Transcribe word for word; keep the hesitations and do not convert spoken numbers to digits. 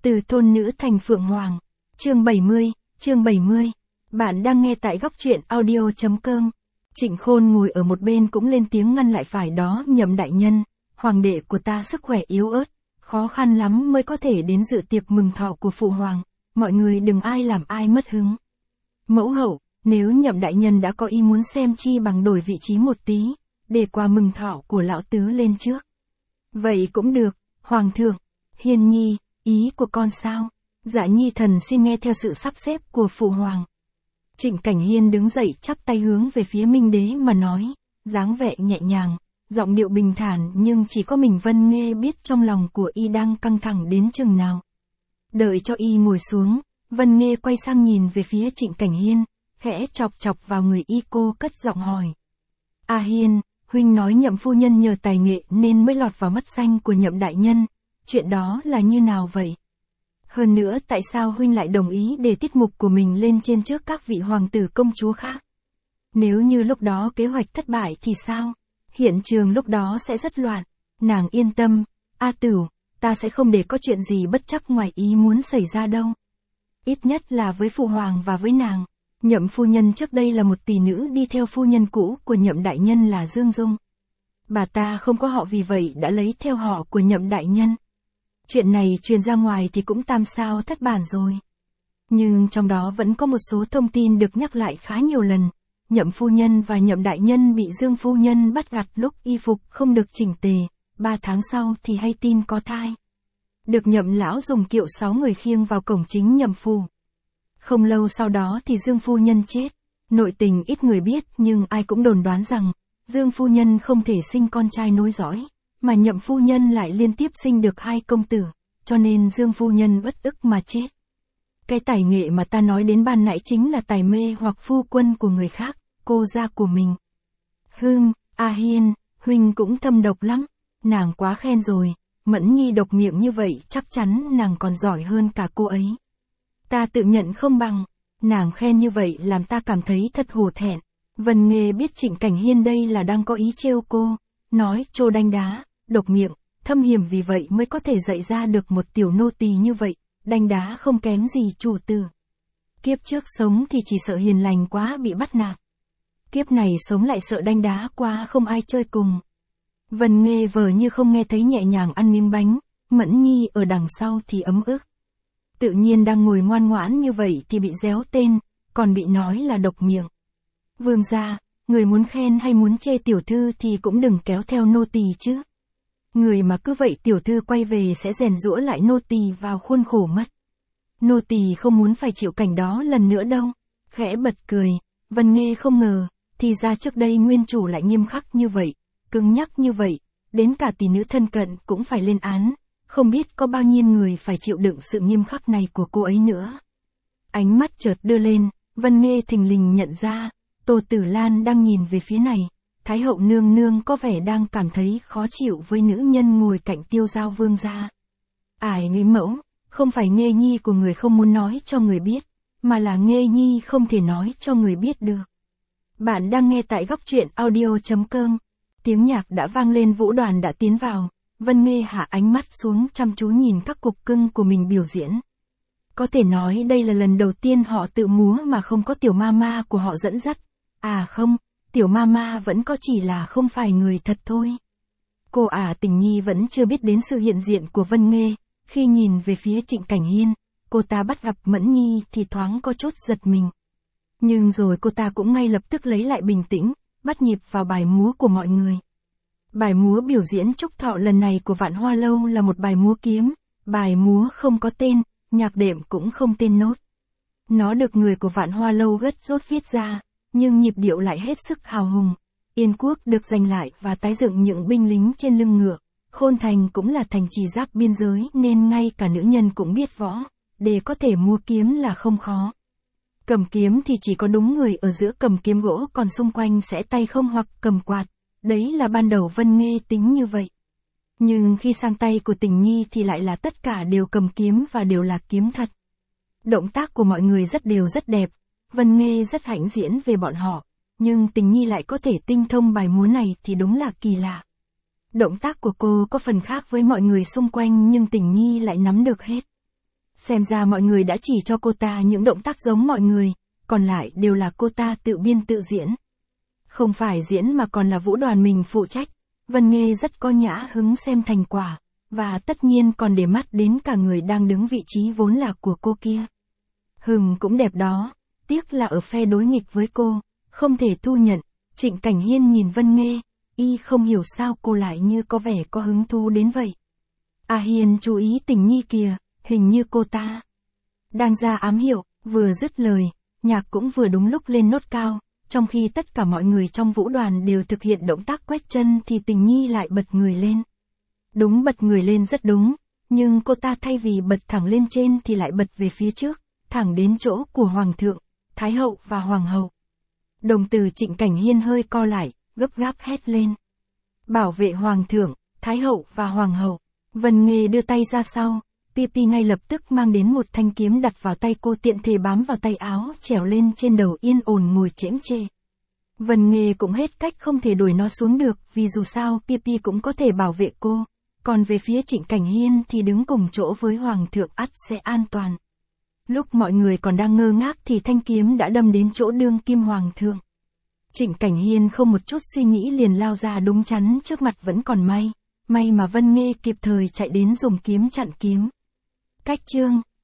Từ thôn nữ thành phượng hoàng. Chương bảy mươi, chương bảy mươi. Bạn đang nghe tại góc truyện audio chấm com. Trịnh Khôn ngồi ở một bên cũng lên tiếng ngăn lại phải đó, Nhậm đại nhân, hoàng đệ của ta sức khỏe yếu ớt, khó khăn lắm mới có thể đến dự tiệc mừng thọ của phụ hoàng, mọi người đừng ai làm ai mất hứng. Mẫu hậu, nếu Nhậm đại nhân đã có ý muốn xem chi bằng đổi vị trí một tí, để quà mừng thọ của lão tứ lên trước. Vậy cũng được, hoàng thượng. Hiền nhi, ý của con sao? Dạ nhi thần xin nghe theo sự sắp xếp của phụ hoàng. Trịnh Cảnh Hiên đứng dậy chắp tay hướng về phía Minh Đế mà nói, dáng vẻ nhẹ nhàng, giọng điệu bình thản, nhưng chỉ có mình Vân Nghê biết trong lòng của y đang căng thẳng đến chừng nào. Đợi cho y ngồi xuống, Vân Nghê quay sang nhìn về phía Trịnh Cảnh Hiên, khẽ chọc chọc vào người y, cô cất giọng hỏi. A Hiên, huynh nói Nhậm phu nhân nhờ tài nghệ nên mới lọt vào mắt xanh của Nhậm đại nhân, chuyện đó là như nào vậy? Hơn nữa tại sao huynh lại đồng ý để tiết mục của mình lên trên trước các vị hoàng tử công chúa khác? Nếu như lúc đó kế hoạch thất bại thì sao? Hiện trường lúc đó sẽ rất loạn. Nàng yên tâm, A Tửu, ta sẽ không để có chuyện gì bất trắc ngoài ý muốn xảy ra đâu. Ít nhất là với phụ hoàng và với nàng. Nhậm phu nhân trước đây là một tỷ nữ đi theo phu nhân cũ của Nhậm đại nhân là Dương Dung. Bà ta không có họ vì vậy đã lấy theo họ của Nhậm đại nhân. Chuyện này truyền ra ngoài thì cũng tam sao thất bản rồi. Nhưng trong đó vẫn có một số thông tin được nhắc lại khá nhiều lần. Nhậm phu nhân và Nhậm đại nhân bị Dương phu nhân bắt gặp lúc y phục không được chỉnh tề, ba tháng sau thì hay tin có thai. Được Nhậm lão dùng kiệu sáu người khiêng vào cổng chính Nhậm phủ. Không lâu sau đó thì Dương phu nhân chết. Nội tình ít người biết nhưng ai cũng đồn đoán rằng Dương phu nhân không thể sinh con trai nối dõi, mà Nhậm phu nhân lại liên tiếp sinh được hai công tử, cho nên Dương phu nhân bất ức mà chết. Cái tài nghệ mà ta nói đến ban nãy chính là tài mê hoặc phu quân của người khác, cô gia của mình. Hừm, A Hiên, huynh cũng thâm độc lắm, nàng quá khen rồi, Mẫn Nhi độc miệng như vậy chắc chắn nàng còn giỏi hơn cả cô ấy. Ta tự nhận không bằng, nàng khen như vậy làm ta cảm thấy thật hổ thẹn. Vân Nghê biết Trịnh Cảnh Hiên đây là đang có ý trêu cô, nói trô đanh đá, độc miệng, thâm hiểm, vì vậy mới có thể dạy ra được một tiểu nô tỳ như vậy, đanh đá không kém gì chủ tử. Kiếp trước sống thì chỉ sợ hiền lành quá bị bắt nạt. Kiếp này sống lại sợ đanh đá quá không ai chơi cùng. Vân Nghê vờ như không nghe thấy, nhẹ nhàng ăn miếng bánh, Mẫn Nhi ở đằng sau thì ấm ức. Tự nhiên đang ngồi ngoan ngoãn như vậy thì bị réo tên, còn bị nói là độc miệng. Vương gia, người muốn khen hay muốn chê tiểu thư thì cũng đừng kéo theo nô tỳ chứ. Người mà cứ vậy tiểu thư quay về sẽ rèn giũa lại nô tỳ vào khuôn khổ mất. Nô tỳ không muốn phải chịu cảnh đó lần nữa đâu. Khẽ bật cười, Vân Nghê không ngờ, thì ra trước đây nguyên chủ lại nghiêm khắc như vậy, cứng nhắc như vậy, đến cả tỷ nữ thân cận cũng phải lên án, không biết có bao nhiêu người phải chịu đựng sự nghiêm khắc này của cô ấy nữa. Ánh mắt chợt đưa lên, Vân Nghê thình lình nhận ra, Tô Tử Lan đang nhìn về phía này. Thái hậu nương nương có vẻ đang cảm thấy khó chịu với nữ nhân ngồi cạnh Tiêu Giao vương gia. Ải nghĩ mẫu, không phải Nghê nhi của người không muốn nói cho người biết, mà là Nghê nhi không thể nói cho người biết được. Bạn đang nghe tại góc truyện audio chấm com. Tiếng nhạc đã vang lên, vũ đoàn đã tiến vào. Vân Nghê hạ ánh mắt xuống chăm chú nhìn các cục cưng của mình biểu diễn. Có thể nói đây là lần đầu tiên họ tự múa mà không có tiểu mama của họ dẫn dắt. À không, tiểu mama vẫn có, chỉ là không phải người thật thôi. Cô ả à, Tình Nhi vẫn chưa biết đến sự hiện diện của Vân Nghê. Khi nhìn về phía Trịnh Cảnh Hiên, cô ta bắt gặp Mẫn Nhi thì thoáng có chút giật mình. Nhưng rồi cô ta cũng ngay lập tức lấy lại bình tĩnh, bắt nhịp vào bài múa của mọi người. Bài múa biểu diễn chúc thọ lần này của Vạn Hoa Lâu là một bài múa kiếm, bài múa không có tên, nhạc đệm cũng không tên nốt. Nó được người của Vạn Hoa Lâu gất rốt viết ra, nhưng nhịp điệu lại hết sức hào hùng. Yên Quốc được giành lại và tái dựng những binh lính trên lưng ngựa. Khôn Thành cũng là thành trì giáp biên giới nên ngay cả nữ nhân cũng biết võ, để có thể múa kiếm là không khó. Cầm kiếm thì chỉ có đúng người ở giữa cầm kiếm gỗ, còn xung quanh sẽ tay không hoặc cầm quạt. Đấy là ban đầu Vân Nghê tính như vậy. Nhưng khi sang tay của Tình Nhi thì lại là tất cả đều cầm kiếm và đều là kiếm thật. Động tác của mọi người rất đều rất đẹp. Vân Nghê rất hãnh diễn về bọn họ, nhưng Tình Nhi lại có thể tinh thông bài múa này thì đúng là kỳ lạ. Động tác của cô có phần khác với mọi người xung quanh nhưng Tình Nhi lại nắm được hết. Xem ra mọi người đã chỉ cho cô ta những động tác giống mọi người, còn lại đều là cô ta tự biên tự diễn. Không phải diễn mà còn là vũ đoàn mình phụ trách. Vân Nghê rất có nhã hứng xem thành quả, và tất nhiên còn để mắt đến cả người đang đứng vị trí vốn là của cô kia. Hừm cũng đẹp đó, tiếc là ở phe đối nghịch với cô, không thể thu nhận. Trịnh Cảnh Hiên nhìn Vân Nghê, y không hiểu sao cô lại như có vẻ có hứng thú đến vậy. À Hiên chú ý Tình Nhi kìa, hình như cô ta đang ra ám hiệu. Vừa dứt lời, nhạc cũng vừa đúng lúc lên nốt cao, trong khi tất cả mọi người trong vũ đoàn đều thực hiện động tác quét chân thì Tình Nhi lại bật người lên. Đúng bật người lên rất đúng, nhưng cô ta thay vì bật thẳng lên trên thì lại bật về phía trước, thẳng đến chỗ của Hoàng thượng, Thái hậu và Hoàng hậu. Đồng tử Trịnh Cảnh Hiên hơi co lại, gấp gáp hét lên. Bảo vệ Hoàng thượng, Thái hậu và Hoàng hậu. Vân Nghê đưa tay ra sau, Pipi ngay lập tức mang đến một thanh kiếm đặt vào tay cô, tiện thể bám vào tay áo, trèo lên trên đầu yên ổn ngồi chễm chê. Vân Nghê cũng hết cách không thể đuổi nó xuống được, vì dù sao Pipi cũng có thể bảo vệ cô, còn về phía Trịnh Cảnh Hiên thì đứng cùng chỗ với Hoàng thượng ắt sẽ an toàn. Lúc mọi người còn đang ngơ ngác thì thanh kiếm đã đâm đến chỗ đương kim Hoàng thượng. Trịnh Cảnh Hiên không một chút suy nghĩ liền lao ra đúng chắn trước mặt. Vẫn còn may, may mà Vân Nghê kịp thời chạy đến dùng kiếm chặn kiếm. Cách chương